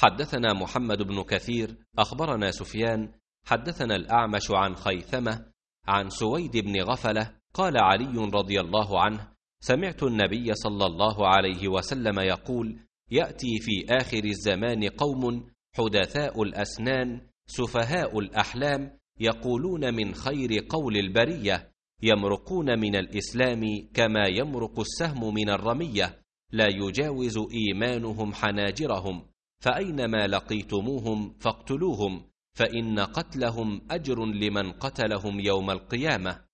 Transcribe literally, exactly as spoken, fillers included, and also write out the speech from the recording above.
حدثنا محمد بن كثير أخبرنا سفيان حدثنا الأعمش عن خيثمة عن سويد بن غفلة قال علي رضي الله عنه: سمعت النبي صلى الله عليه وسلم يقول: يأتي في آخر الزمان قوم حدثاء الأسنان سفهاء الأحلام يقولون من خير قول البرية، يمرقون من الإسلام كما يمرق السهم من الرمية، لا يجاوز إيمانهم حناجرهم، فأينما لقيتموهم فاقتلوهم، فإن قتلهم أجر لمن قتلهم يوم القيامة.